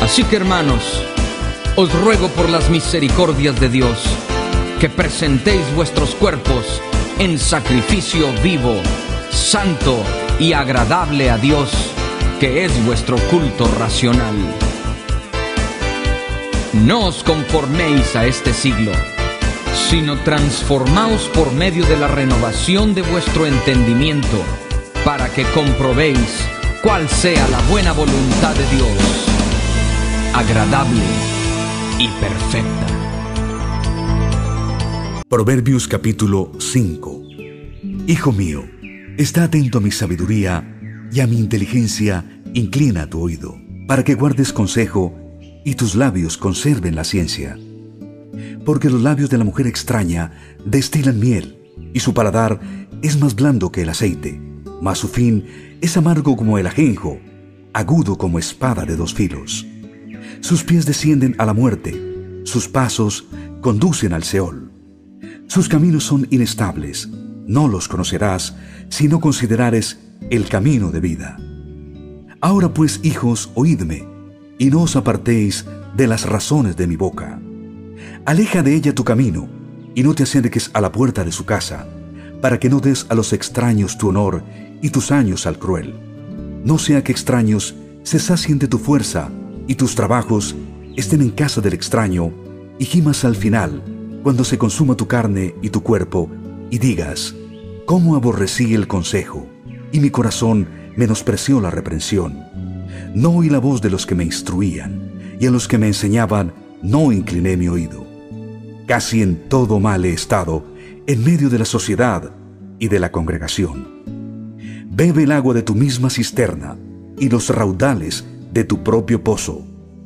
Así que, hermanos, os ruego por las misericordias de Dios que presentéis vuestros cuerpos en sacrificio vivo, santo y agradable a Dios, que es vuestro culto racional. No os conforméis a este siglo, sino transformaos por medio de la renovación de vuestro entendimiento, para que comprobéis cuál sea la buena voluntad de Dios, agradable y perfecta. Proverbios capítulo 5. Hijo mío, está atento a mi sabiduría y a mi inteligencia inclina tu oído, para que guardes consejo y tus labios conserven la ciencia. Porque los labios de la mujer extraña destilan miel, y su paladar es más blando que el aceite, mas su fin es amargo como el ajenjo, agudo como espada de dos filos. Sus pies descienden a la muerte, sus pasos conducen al Seol. Sus caminos son inestables, no los conocerás si no considerares el camino de vida. Ahora pues, hijos, oídme, y no os apartéis de las razones de mi boca. Aleja de ella tu camino, y no te acerques a la puerta de su casa, para que no des a los extraños tu honor y tus años al cruel. No sea que extraños se sacien de tu fuerza, y tus trabajos estén en casa del extraño, y gimas al final, cuando se consuma tu carne y tu cuerpo, y digas: ¿cómo aborrecí el consejo, y mi corazón menospreció la reprensión? No oí la voz de los que me instruían, y a los que me enseñaban no incliné mi oído. Casi en todo mal he estado, en medio de la sociedad y de la congregación. Bebe el agua de tu misma cisterna, y los raudales de tu propio pozo.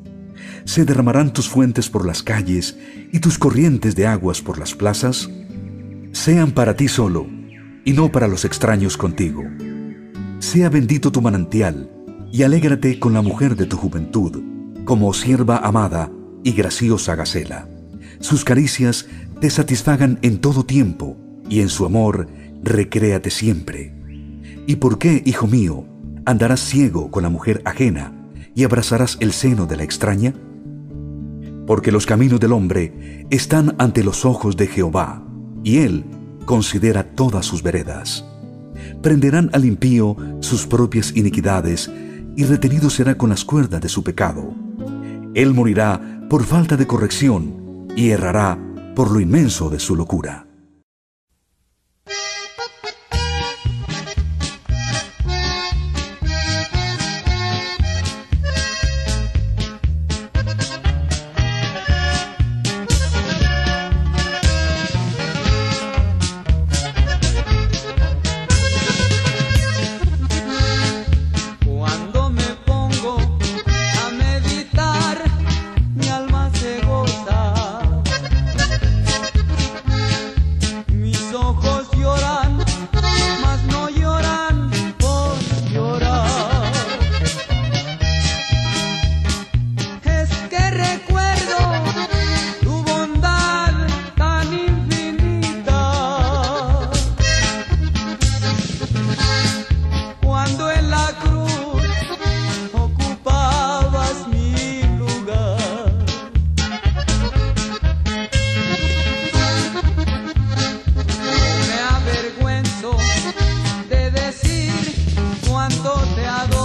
¿Se derramarán tus fuentes por las calles y tus corrientes de aguas por las plazas? Sean para ti solo, y no para los extraños contigo. Sea bendito tu manantial, y alégrate con la mujer de tu juventud, como sierva amada y graciosa gacela. Sus caricias te satisfagan en todo tiempo, y en su amor recréate siempre. ¿Y por qué, hijo mío, andarás ciego con la mujer ajena, y abrazarás el seno de la extraña? Porque los caminos del hombre están ante los ojos de Jehová, y él considera todas sus veredas. Prenderán al impío sus propias iniquidades, y retenido será con las cuerdas de su pecado. Él morirá por falta de corrección, y errará por lo inmenso de su locura. Te adoro.